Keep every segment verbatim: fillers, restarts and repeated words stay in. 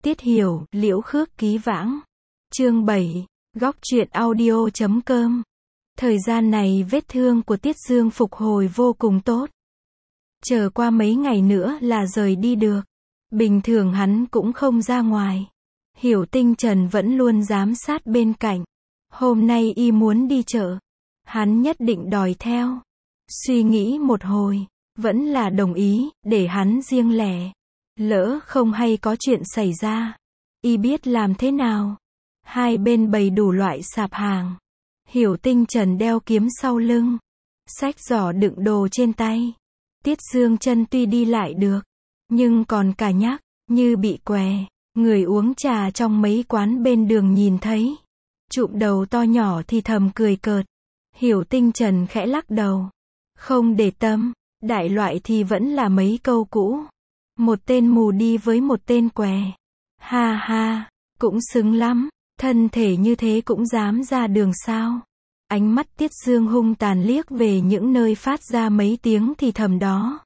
Tiết Hiểu, Liễu Khước Ký Vãng. Chương bảy. Góc truyện audio chấm com. Thời gian này vết thương của Tiết Dương phục hồi vô cùng tốt. Chờ qua mấy ngày nữa là rời đi được. Bình thường hắn cũng không ra ngoài. Hiểu Tinh Trần vẫn luôn giám sát bên cạnh. Hôm nay y muốn đi chợ. Hắn nhất định đòi theo. Suy nghĩ một hồi, vẫn là đồng ý, để hắn riêng lẻ. Lỡ không hay có chuyện xảy ra, y biết làm thế nào. Hai bên bày đủ loại sạp hàng. Hiểu Tinh Trần đeo kiếm sau lưng, xách giỏ đựng đồ trên tay. Tiết Dương chân tuy đi lại được, nhưng còn cả nhắc, như bị què. Người uống trà trong mấy quán bên đường nhìn thấy, trụm đầu to nhỏ thì thầm cười cợt. Hiểu Tinh Trần khẽ lắc đầu, không để tâm. Đại loại thì vẫn là mấy câu cũ. Một tên mù đi với một tên què. Ha ha, cũng xứng lắm. Thân thể như thế cũng dám ra đường sao? Ánh mắt Tiết Dương hung tàn liếc về những nơi phát ra mấy tiếng thì thầm đó.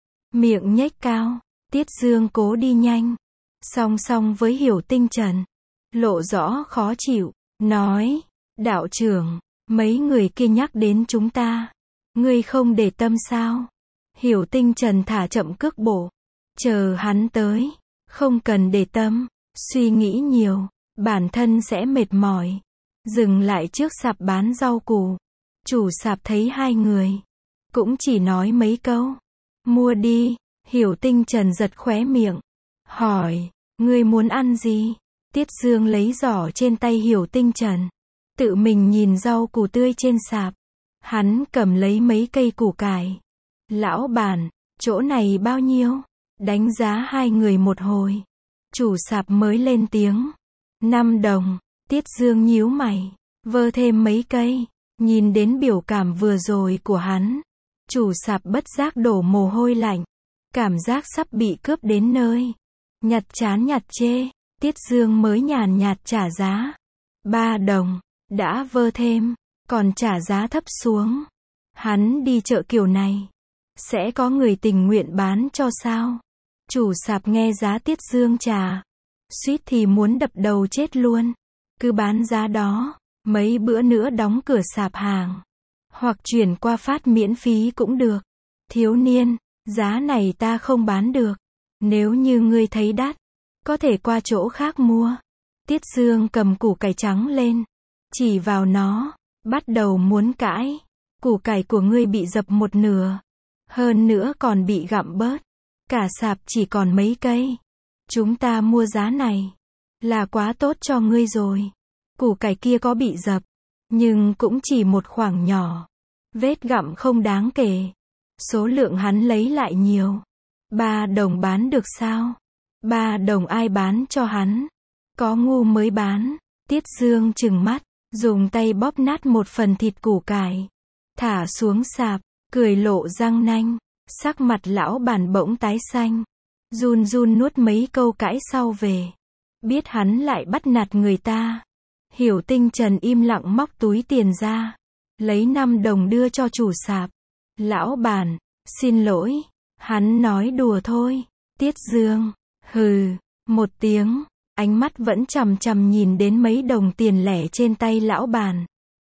Miệng nhếch cao, Tiết Dương cố đi nhanh, song song với Hiểu Tinh Trần, lộ rõ khó chịu, nói, đạo trưởng, mấy người kia nhắc đến chúng ta, ngươi không để tâm sao? Hiểu Tinh Trần thả chậm cước bộ, chờ hắn tới, không cần để tâm, suy nghĩ nhiều, bản thân sẽ mệt mỏi. Dừng lại trước sạp bán rau củ, chủ sạp thấy hai người, cũng chỉ nói mấy câu, mua đi. Hiểu Tinh Trần giật khóe miệng, hỏi, ngươi muốn ăn gì? Tiết Dương lấy giỏ trên tay Hiểu Tinh Trần, tự mình nhìn rau củ tươi trên sạp. Hắn cầm lấy mấy cây củ cải. Lão bản, chỗ này bao nhiêu? Đánh giá hai người một hồi, chủ sạp mới lên tiếng. Năm đồng. Tiết Dương nhíu mày, vơ thêm mấy cây. Nhìn đến biểu cảm vừa rồi của hắn, chủ sạp bất giác đổ mồ hôi lạnh. Cảm giác sắp bị cướp đến nơi. Nhặt chán nhặt chê, Tiết Dương mới nhàn nhạt trả giá. Ba đồng. Đã vơ thêm, còn trả giá thấp xuống. Hắn đi chợ kiểu này, sẽ có người tình nguyện bán cho sao? Chủ sạp nghe giá Tiết Dương trả, suýt thì muốn đập đầu chết luôn. Cứ bán giá đó, mấy bữa nữa đóng cửa sạp hàng, hoặc chuyển qua phát miễn phí cũng được. Thiếu niên, giá này ta không bán được. Nếu như ngươi thấy đắt, có thể qua chỗ khác mua. Tiết Dương cầm củ cải trắng lên, chỉ vào nó, bắt đầu muốn cãi. Củ cải của ngươi bị dập một nửa, hơn nữa còn bị gặm bớt. Cả sạp chỉ còn mấy cây. Chúng ta mua giá này, là quá tốt cho ngươi rồi. Củ cải kia có bị dập, nhưng cũng chỉ một khoảng nhỏ. Vết gặm không đáng kể. Số lượng hắn lấy lại nhiều. Ba đồng bán được sao? Ba đồng ai bán cho hắn? Có ngu mới bán. Tiết Dương trừng mắt, dùng tay bóp nát một phần thịt củ cải, thả xuống sạp, cười lộ răng nanh. Sắc mặt lão bản bỗng tái xanh, run run nuốt mấy câu cãi sau về. Biết hắn lại bắt nạt người ta. Hiểu Tinh Trần im lặng móc túi tiền ra, lấy năm đồng đưa cho chủ sạp. Lão bản, xin lỗi, hắn nói đùa thôi. Tiết Dương, hừ, một tiếng, ánh mắt vẫn chằm chằm nhìn đến mấy đồng tiền lẻ trên tay lão bản.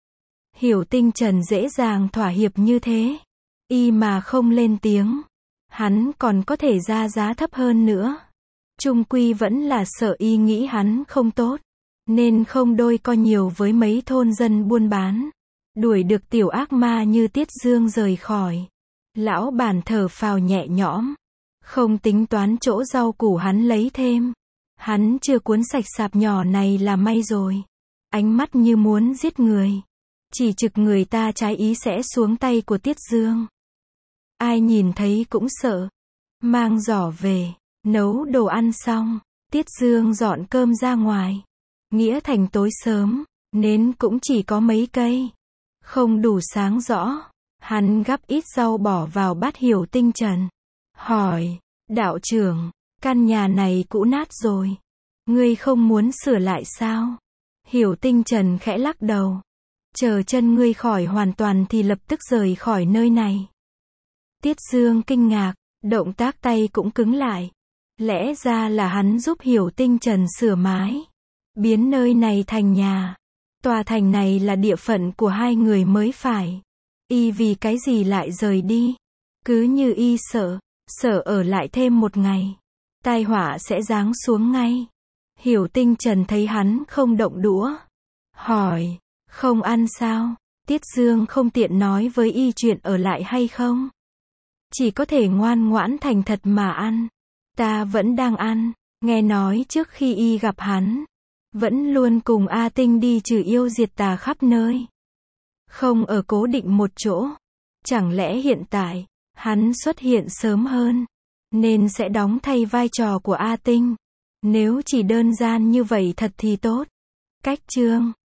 Hiểu Tinh Trần dễ dàng thỏa hiệp như thế, y mà không lên tiếng, hắn còn có thể ra giá thấp hơn nữa. Chung quy vẫn là sợ y nghĩ hắn không tốt, nên không đôi co nhiều với mấy thôn dân buôn bán. Đuổi được tiểu ác ma như Tiết Dương rời khỏi, lão bản thở phào nhẹ nhõm, không tính toán chỗ rau củ hắn lấy thêm. Hắn chưa cuốn sạch sạp nhỏ này là may rồi. Ánh mắt như muốn giết người, chỉ trực người ta trái ý sẽ xuống tay của Tiết Dương. Ai nhìn thấy cũng sợ. Mang giỏ về, nấu đồ ăn xong, Tiết Dương dọn cơm ra ngoài. Nghĩa thành tối sớm, nên cũng chỉ có mấy cây, không đủ sáng rõ. Hắn gắp ít rau bỏ vào bát Hiểu Tinh Trần, hỏi, đạo trưởng, căn nhà này cũ nát rồi, ngươi không muốn sửa lại sao? Hiểu Tinh Trần khẽ lắc đầu, chờ chân ngươi khỏi hoàn toàn thì lập tức rời khỏi nơi này. Tiết Dương kinh ngạc, động tác tay cũng cứng lại. Lẽ ra là hắn giúp Hiểu Tinh Trần sửa mái, biến nơi này thành nhà. Tòa thành này là địa phận của hai người mới phải. Y vì cái gì lại rời đi? Cứ như y sợ, sợ ở lại thêm một ngày, tai họa sẽ giáng xuống ngay. Hiểu Tinh Trần thấy hắn không động đũa, hỏi, không ăn sao? Tiết Dương không tiện nói với y chuyện ở lại hay không. Chỉ có thể ngoan ngoãn thành thật mà ăn. Ta vẫn đang ăn, nghe nói trước khi y gặp hắn, vẫn luôn cùng A Tinh đi trừ yêu diệt tà khắp nơi. Không ở cố định một chỗ. Chẳng lẽ hiện tại, hắn xuất hiện sớm hơn, nên sẽ đóng thay vai trò của A Tinh. Nếu chỉ đơn giản như vậy thật thì tốt. Cách chương